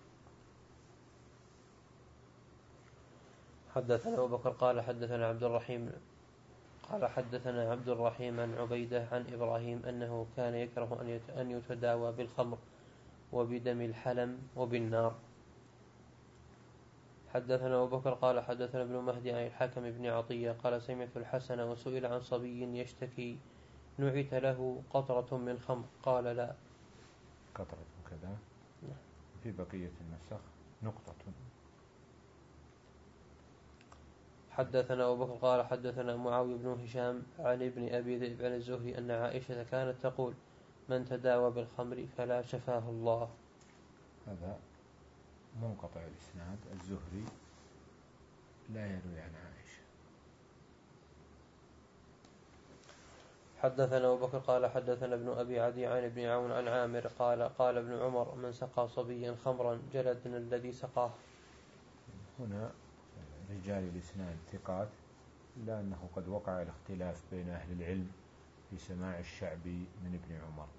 حدثنا أبو بكر قال حدثنا عبد الرحيم قال حدثنا عبد الرحيم عن عبيدة عن إبراهيم أنه كان يكره أن يتداوى بالخمر وبدم الحلم وبالنار. حدثنا أبو بكر قال حدثنا ابن مهدي عن الحكم بن عطية قال سمعت الحسن وسئل عن صبي يشتكي نعت له قطرة من خمر قال لا. قطرة كذا في بقية النسخ نقطة. حدثنا أبو بكر قال حدثنا معاوية بن هشام عن ابن أبي ذئب عن الزهري أن عائشة كانت تقول من تداوى بالخمر فلا شفاه الله. هذا منقطع الإسناد الزهري لا يروي عن عائشة. حدثنا أبو بكر قال حدثنا ابن أبي عدي عن ابن عون عن عامر قال قال ابن عمر من سقى صبيا خمرا جلدنا الذي سقاه. هنا رجال الإسناد ثقات إلا أنه قد وقع الاختلاف بين أهل العلم في سماع الشعبي من ابن عمر.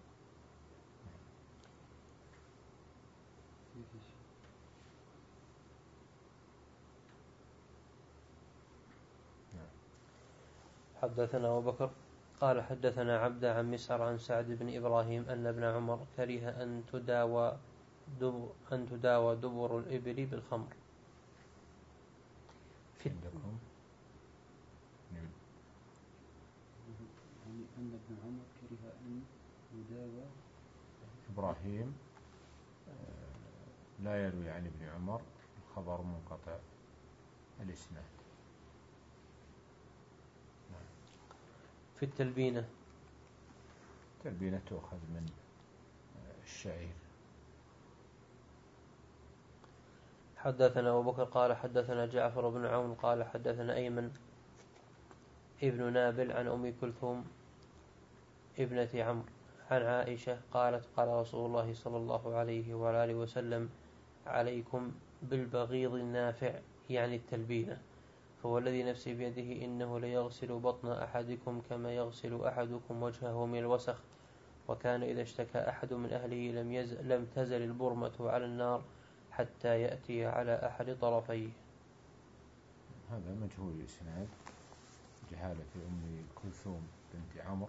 حدثنا أبو بكر قال حدثنا عبد عن مسعر عن سعد بن إبراهيم أن ابن عمر كره أن تداوى دبر, أن تداوى دبر الإبل بالخمر. عندكم أن ابن عمر كره أن يداوى إبراهيم لا يروي عن ابن عمر الخبر منقطع الإسناد. في التلبينة. التلبينة تؤخذ من الشعير. حدثنا أبو بكر قال حدثنا جعفر بن عون قال حدثنا أيمن ابن نابل عن أم كلثوم ابنة عمرو عن عائشة قالت قال رسول الله صلى الله عليه وآله وسلم عليكم بالبغيض النافع يعني التلبينة، فهو الذي نفسي بيده إنه ليغسل بطن أحدكم كما يغسل أحدكم وجهه من الوسخ، وكان إذا اشتكى أحد من أهله لم, يز... لم تزل البرمة على النار حتى يأتي على أحد طرفيه. هذا مجهول الإسناد، جهالة أم كلثوم بنت عمرو،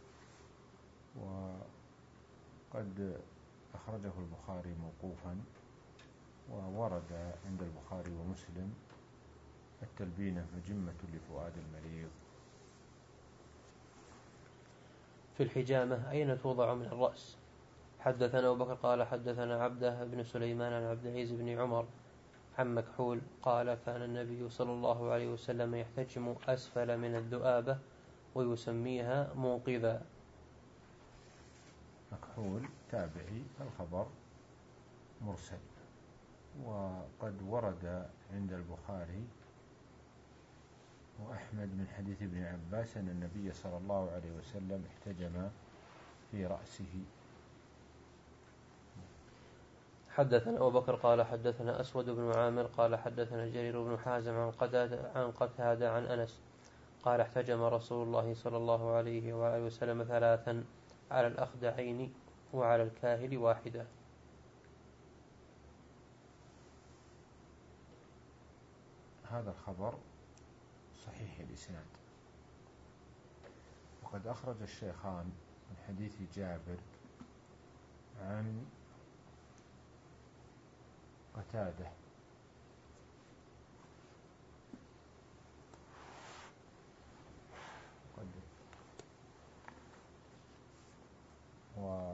وقد أخرجه البخاري موقوفا، وورد عند البخاري ومسلم التلبينة مجمة لفؤاد المريض. في الحجامة أين توضع من الرأس؟ حدثنا أبو بكر قال حدثنا عبده بن سليمان عن عبد العزيز بن عمر عن مكحول قال كان النبي صلى الله عليه وسلم يحتجم أسفل من الذؤابة ويسميها موقظا. مكحول تابعي، الخبر مرسل، وقد ورد عند البخاري وأحمد من حديث ابن عباس أن النبي صلى الله عليه وسلم احتجم في رأسه. حدثنا أبو بكر قال حدثنا أسود بن عامر قال حدثنا جرير بن حازم عن قتادة عن قتادة عن أنس قال احتجم رسول الله صلى الله عليه وآله وسلم ثلاثا على الأخدعين وعلى الكاهل واحدة. هذا الخبر صحيح الإسناد، وقد أخرج الشيخان من حديث جابر عن قتادة و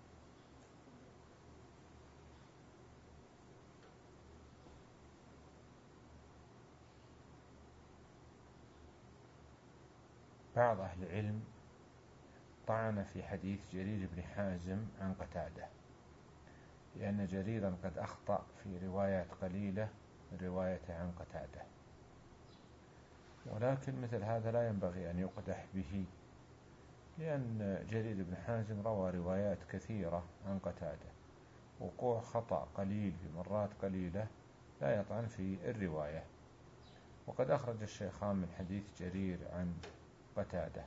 بعض أهل العلم طعن في حديث جرير بن حازم عن قتادة، لأن جريرا قد أخطأ في روايات قليلة من روايته عن قتادة، ولكن مثل هذا لا ينبغي أن يقدح به، لأن جرير بن حازم روى روايات كثيرة عن قتادة، وقوع خطأ قليل في مرات قليلة لا يطعن في الرواية. وقد أخرج الشيخان من حديث جرير عن قتادة.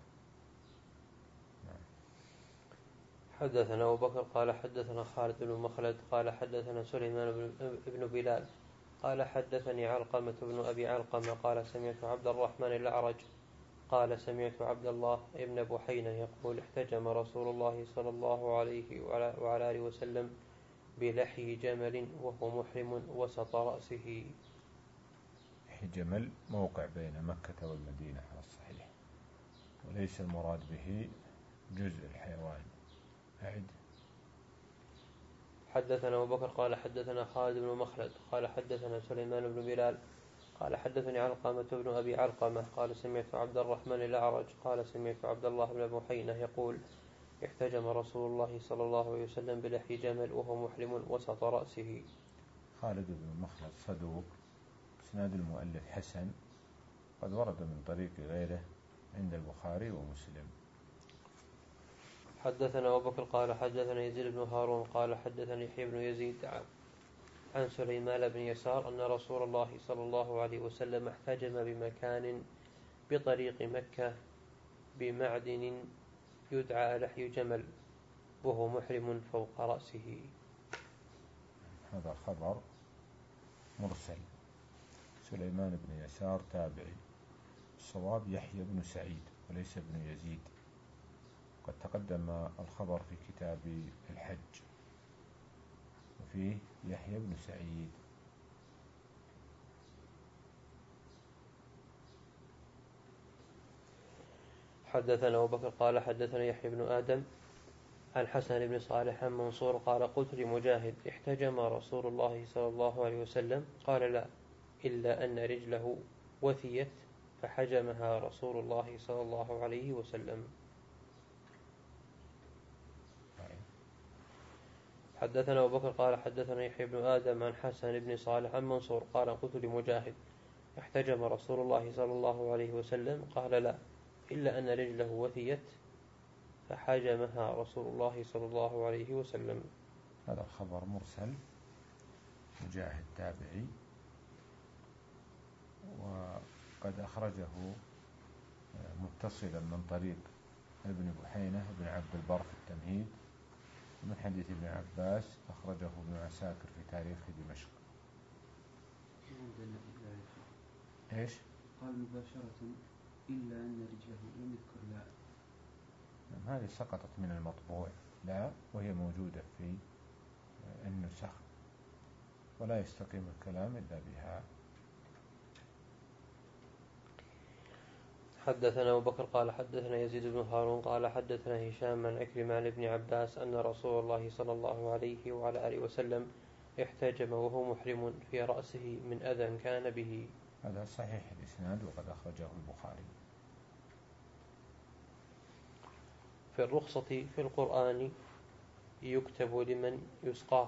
حدثنا أبو بكر قال حدثنا خالد بن مخلد قال حدثنا سليمان بن بلال قال حدثني علقمة بن أبي علقمة قال سمعت عبد الرحمن الأعرج قال سمعت عبد الله ابن بحينة يقول احتجم رسول الله صلى الله عليه وعلى آله وسلم بلحي جمل وهو محرم وسط رأسه. لحي جمل موقع بين مكة والمدينة على الصحيح، وليس المراد به جزء الحيوان. أعد. حدثنا أبو بكر قال حدثنا خالد بن مخلد قال حدثنا سليمان بن بلال قال حدثني علقمة بن أبي علقمة قال سمعت عبد الرحمن الأعرج قال سمعت عبد الله بن بحينة يقول احتجم رسول الله صلى الله عليه وسلم بلحي جمل وهو محرم وسط رأسه. خالد بن مخلد صدوق، إسناد المؤلف حسن، قد ورد من طريق غيره عند البخاري ومسلم. حدثنا أبو بكر قال حدثنا يزيد بن هارون قال حدثني يحيى بن يزيد عن سليمان بن يسار أن رسول الله صلى الله عليه وسلم احتجم بمكان بطريق مكة بمعدن يدعى لحي جمل وهو محرم فوق رأسه. هذا خبر مرسل، سليمان بن يسار تابعي، الصواب يحيى بن سعيد وليس بن يزيد، قد تقدم الخبر في كتاب الحج وفيه يحيى بن سعيد. حدثنا أبو بكر قال حدثنا يحيى بن آدم عن حسن بن صالح عن منصور قال قلت لمجاهد احتجم رسول الله صلى الله عليه وسلم قال لا إلا أن رجله وثيت فحجمها رسول الله صلى الله عليه وسلم. حدثنا أبو بكر قال حدثنا يحيى بن آدم عن حسن بن صالح عن منصور قال قلت لمجاهد احتجم رسول الله صلى الله عليه وسلم قال لا إلا أن رجله وثيت فحجمها رسول الله صلى الله عليه وسلم. هذا الخبر مرسل، مجاهد تابعي، وقد أخرجه متصلا من طريق ابن بحينة بن عبد البر في التمهيد من حديث ابن عباس، أخرجه ابن عساكر في تاريخ دمشق. إيش؟ قال مباشرة إلا أن رجله، لم يذكر لا. هذه سقطت من المطبوع لا، وهي موجودة في النسخ، ولا يستقيم الكلام إلا بها. حدثنا أبو بكر قال حدثنا يزيد بن هارون قال حدثنا هشام عن عكرمة عن ابن عباس أن رسول الله صلى الله عليه وعلى آله وسلم احتجم وهو محرم في رأسه من أذى كان به. هذا صحيح الإسناد وقد أخرجه البخاري. في الرخصة في القرآن يكتب لمن يسقاه.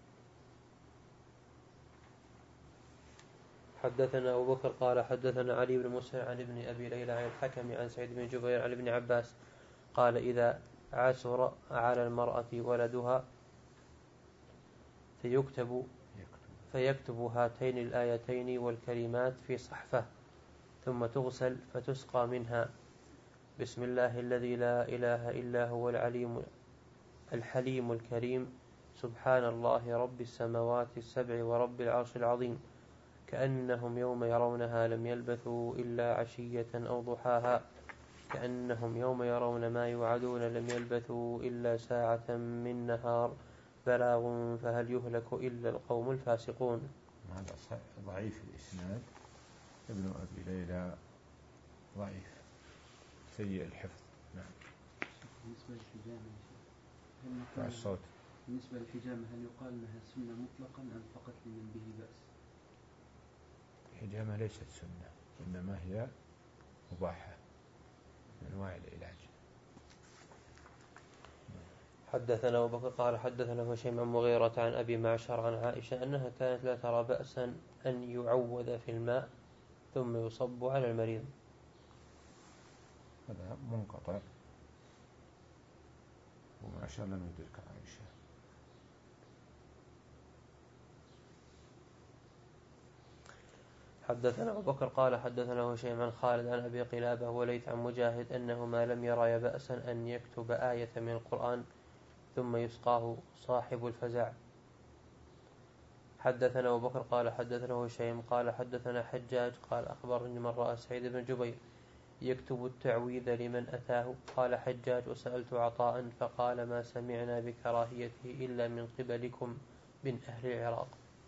حدثنا أبو بكر قال حدثنا علي بن مسهر عن ابن أبي ليلى عن الحكم عن سعيد بن جبير عن ابن عباس قال إذا عسر على المرأة ولدها فيكتب فيكتب هاتين الآيتين والكلمات في صحفة ثم تغسل فتسقى منها بسم الله الذي لا إله إلا هو العليم الحليم الكريم سبحان الله رب السماوات السبع ورب العرش العظيم كأنهم يوم يرونها لم يلبثوا إلا عشية أو ضحاها كأنهم يوم يرون ما يوعدون لم يلبثوا إلا ساعة من نهار بلاغ فهل يهلك إلا القوم الفاسقون. هذا ضعيف الإسناد، ابن أبي ليلى ضعيف سيء الحفظ. نعم. بالنسبة للحجامة مع الصوت، بالنسبة للحجامة هل يقال أنها سنة مطلقا أم فقط لمن به بأس؟ الحجامة ليست سنة، إنما هي مباحة من أنواع العلاج. حدثنا أبو بكر قال حدثنا هشيم عن مغيرة عن أبي معشر عن عائشة أنها كانت لا ترى بأسا أن يعوذ في الماء ثم يصب على المريض. هذا منقطع، ومعشر لم يدرك عائشة. حدثنا أبو بكر قال حدثنا هشيم عن خالد عن أبي قلابة وليث عن مجاهد أنه ما لم يرى بأسا أن يكتب آية من القرآن ثم يسقاه صاحب الفزع. حدثنا أبو بكر قال حدثنا هشيم قال حدثنا حجاج قال أخبرني من رأى سعيد بن جبير يكتب التعويذ لمن أتاه. قال حجاج وسألت عطاء فقال ما سمعنا بكراهيته إلا من قبلكم من أهل العراق.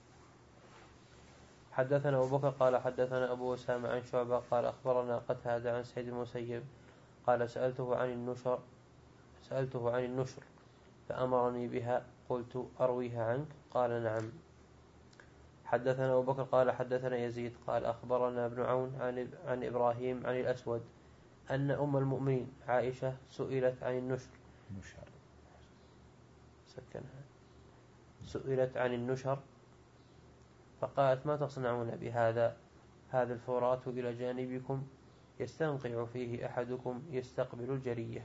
حدثنا أبو بكر قال حدثنا أبو أسامة عن شعبة قال أخبرنا قتادة عن سعيد المسيب قال سألته عن النشر سألته عن النشر فأمرني بها قلت أرويها عنك قال نعم. حدثنا أبو بكر قال حدثنا يزيد قال أخبرنا ابن عون عن, عن إبراهيم عن الأسود أن أم المؤمنين عائشة سئلت عن النشر نشر سكنها سئلت عن النشر فقالت ما تصنعون بهذا هذا الفرات إلى جانبكم يستنقع فيه أحدكم يستقبل الجرية.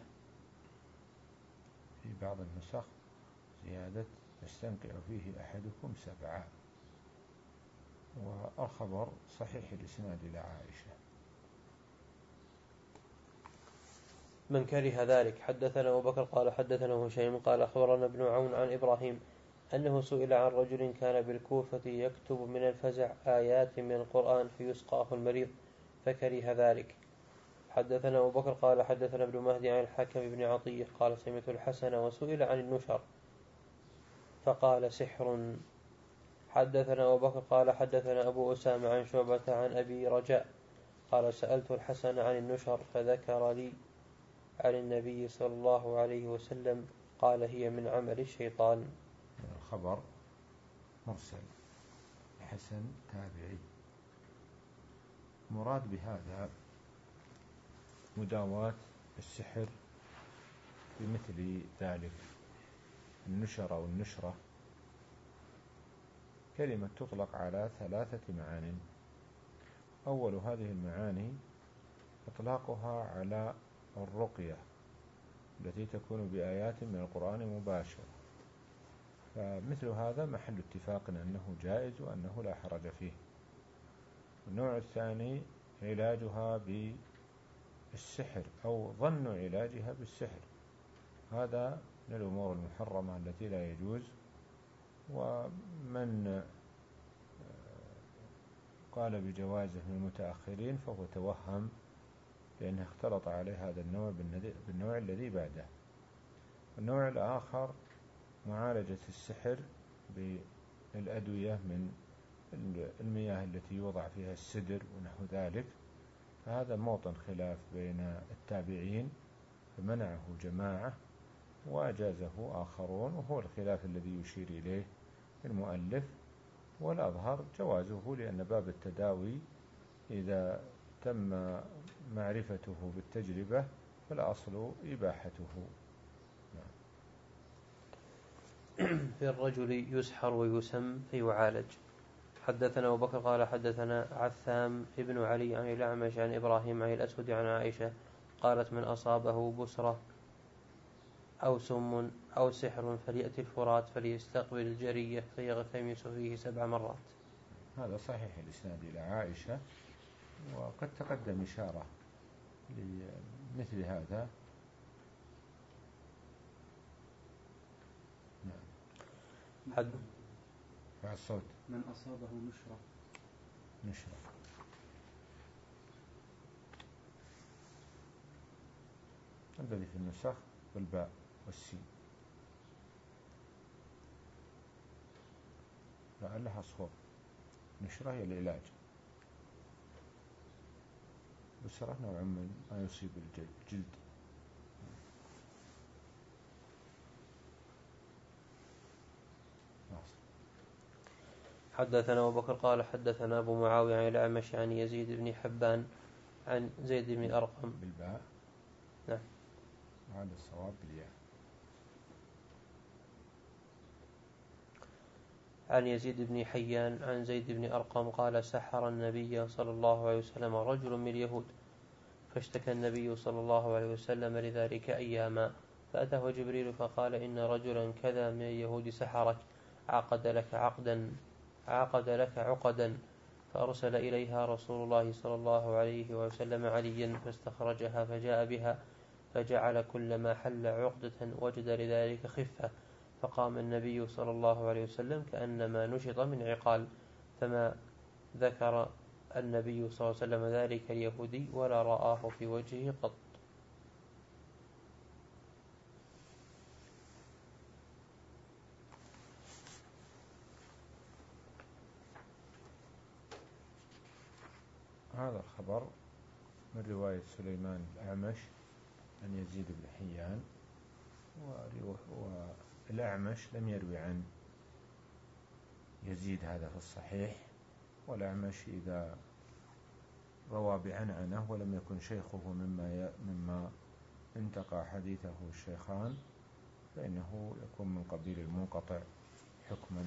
في بعض النسخ زيادة يستنقع فيه أحدكم سبعة، والخبر صحيح الإسناد إلى عائشة. من كره ذلك. حدثنا أبو بكر قال حدثنا هشيم قال أخبرنا ابن عون عن إبراهيم أنه سئل عن رجل كان بالكوفة يكتب من الفزع آيات من القرآن فيسقاه المريض فكره ذلك. حدثنا أبو بكر قال حدثنا ابن مهدي عن الحكم بن عطية قال سمعت الحسن وسئل عن النشر فقال سحر. حدثنا أبو بكر قال حدثنا أبو أسامة عن شعبة عن أبي رجاء قال سألت الحسن عن النشر فذكر لي عن النبي صلى الله عليه وسلم قال هي من عمل الشيطان. الخبر مرسل حسن تابعي. مراد بهذا مداواة السحر بمثل ذلك. النشر أو النشرة كلمة تطلق على ثلاثة معان. أول هذه المعاني إطلاقها على الرقية التي تكون بآيات من القرآن مباشرة، فمثل هذا محل اتفاق أنه جائز وأنه لا حرج فيه. النوع الثاني علاجها بالسحر أو ظن علاجها بالسحر، هذا من الأمور المحرمة التي لا يجوز، ومن قال بجوازه من المتأخرين فهو توهم لأنه اختلط عليه هذا النوع بالنوع الذي بعده. النوع الآخر معالجة السحر بالأدوية من المياه التي يوضع فيها السدر ونحو ذلك، فهذا موطن خلاف بين التابعين، فمنعه جماعة وأجازه آخرون، وهو الخلاف الذي يشير إليه المؤلف. والأظهر جوازه، لأن باب التداوي إذا تم معرفته بالتجربة فالأصل إباحته. في الرجل يسحر ويسم فيعالج. حدثنا أبو بكر قال حدثنا عثام ابن علي عن الأعمش عن إبراهيم عن الأسود عن عائشة قالت من أصابه بسرة أو سم أو سحر فليأتي الفرات فليستقبل الجرية فيغتمس فيه سبع مرات. هذا صحيح الإسناد إلى عائشة، وقد تقدم إشارة لمثل هذا. حد مع الصوت. من أصابه نشرة نشرة الذي في النسخ والباء والسين لعلها صوب. نشرة هي العلاج. بسرة نوع من ما يصيب الجلد. حدثنا أبو بكر قال حدثنا أبو معاوية عن الأعمش عن يزيد بن حبان عن زيد بن أرقم بالباء. نعم. وهذا الصواب بالياء. عن يزيد بن حيان عن زيد بن أرقم قال سحر النبي صلى الله عليه وسلم رجل من اليهود، فاشتكى النبي صلى الله عليه وسلم لذلك أياما، فأتاه جبريل فقال إن رجلا كذا من اليهود سحرك، عقد لك عقدا عقد لك عقدا، فأرسل إليها رسول الله صلى الله عليه وسلم عليا فاستخرجها فجاء بها، فجعل كلما حل عقدة وجد لذلك خفة، فقام النبي صلى الله عليه وسلم كأنما نشط من عقال، فما ذكر النبي صلى الله عليه وسلم ذلك اليهودي ولا رآه في وجهه قط. هذا الخبر من رواية سليمان الأعمش عن يزيد بن حيان، والأعمش لم يروي عن يزيد هذا في الصحيح، والأعمش إذا روى بعنعنه ولم يكن شيخه مما مما انتقى حديثه الشيخان فإنه يكون من قبيل المنقطع حكما.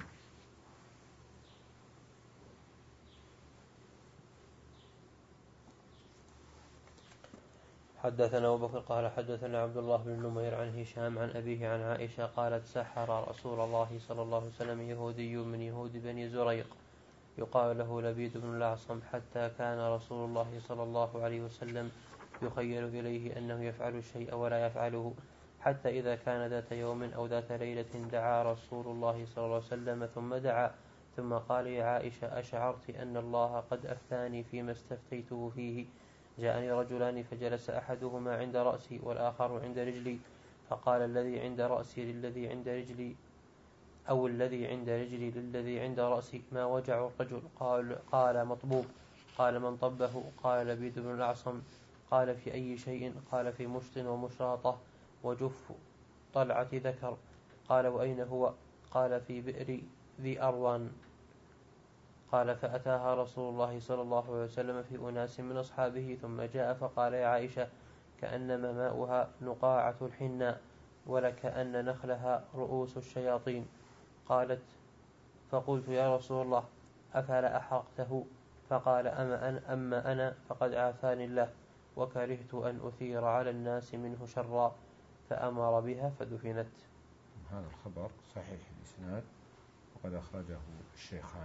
حدثنا أبو بكر قال حدثنا عبد الله بن نمير عن هشام عن أبيه عن عائشة قالت سحر رسول الله صلى الله عليه وسلم يهودي من يهود بني زريق يقال له لبيد بن الأعصم، حتى كان رسول الله صلى الله عليه وسلم يخيل إليه أنه يفعل الشيء ولا يفعله، حتى إذا كان ذات يوم أو ذات ليلة دعا رسول الله صلى الله عليه وسلم ثم دعا ثم قال يا عائشة أشعرت أن الله قد أفتاني فيما استفتيته فيه؟ جاءني رجلان فجلس أحدهما عند رأسي والآخر عند رجلي، فقال الذي عند رأسي للذي عند رجلي أو الذي عند رجلي للذي عند رأسي ما وجع الرجل؟ قال, قال مطبوب. قال من طبه؟ قال لبيد بن الأعصم. قال في أي شيء؟ قال في مشط ومشراطة وجف طلعة ذكر. قال وأين هو؟ قال في بئر ذي أروان. قال فأتاها رسول الله صلى الله عليه وسلم في أناس من أصحابه ثم جاء فقال يا عائشة كأنما ماؤها نقاعة الحناء ولكأن نخلها رؤوس الشياطين. قالت فقلت يا رسول الله أفلا أحرقته؟ فقال أما أنا, أما أنا فقد عافاني الله وكرهت أن أثير على الناس منه شرا فأمر بها فدفنت. هذا الخبر صحيح الإسناد وقد أخرجه الشيخان.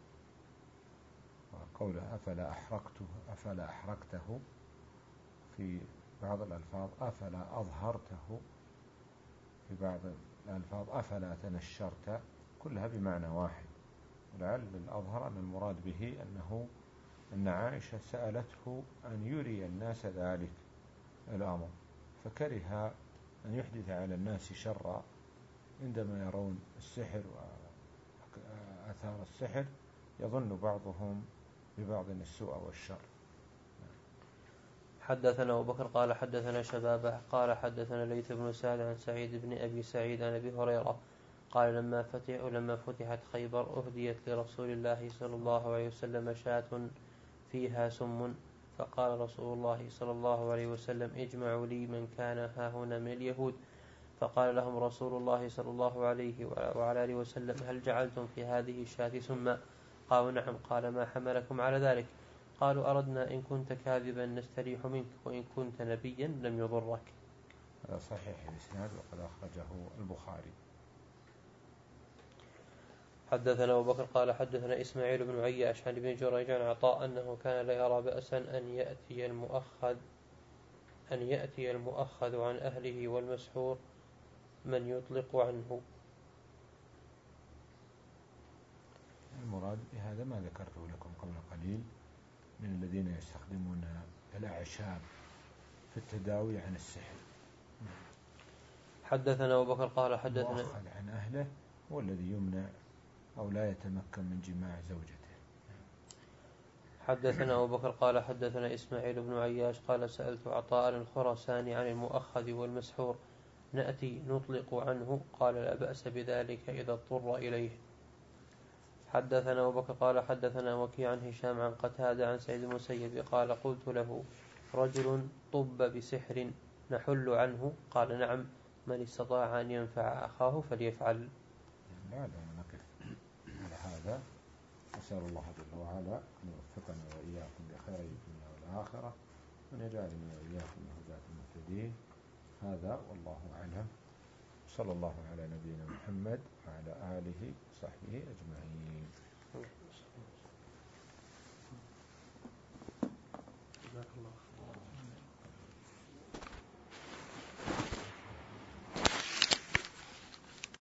وقوله أفلا أحرقته أفلا أحرقته في بعض الألفاظ أفلا أظهرته، في بعض الألفاظ أفلا تنشرت، كلها بمعنى واحد. ولعل الأظهر أن المراد به أنه أن عائشة سألته أن يري الناس ذلك الأمر، فكره أن يحدث على الناس شرا عندما يرون السحر وآثار السحر، يظن بعضهم ببعض السوء والشر. حدثنا أبو بكر قال حدثنا شبابه قال حدثنا ليث بن سعد عن سعيد بن أبي سعيد عن أبي هريرة قال لما فتح لما فتحت خيبر أهديت لرسول الله صلى الله عليه وسلم شاة فيها سم، فقال رسول الله صلى الله عليه وسلم اجمعوا لي من كان هاهنا من اليهود. فقال لهم رسول الله صلى الله عليه وعلى آله وسلم هل جعلتم في هذه الشاة سما؟ قالوا نعم. قال ما حملكم على ذلك؟ قالوا أردنا إن كنت كاذبا نستريح منك وإن كنت نبيا لم يضرك. هذا صحيح الإسناد وقد أخرجه البخاري. حدثنا أبو بكر قال حدثنا إسماعيل بن عياش عن ابن جريج عن عطاء أنه كان لا يرى بأسا أن يأتي المؤخذ أن يأتي المؤخذ عن أهله والمسحور من يطلق عنه. المراد بهذا ما ذكرته لكم قبل قليل من الذين يستخدمون الأعشاب في التداوي عن السحر. حدثنا أبو بكر قال حدثنا المؤخذ عن أهله هو الذي يمنع أو لا يتمكن من جماع زوجته. حدثنا أبو بكر قال حدثنا إسماعيل بن عياش قال سألت عطاء الخراساني عن المؤخذ والمسحور نأتي نطلق عنه قال لا بأس بذلك إذا اضطر إليه. حدثنا أبو بكر قال حدثنا وكيع عن هشام عن قتادة عن سعيد المسيب قال قلت له رجل طب بسحر نحل عنه؟ قال نعم من استطاع أن ينفع أخاه فليفعل. لا لا نقف على هذا. أسأل الله جل وعلا أن يوفقنا وإياكم بخير الدنيا والآخرة وأن يجعلني وإياكم من هداة المهتدين. هذا والله أعلم. صلى الله على نبينا محمد وعلى آله وصحبه أجمعين.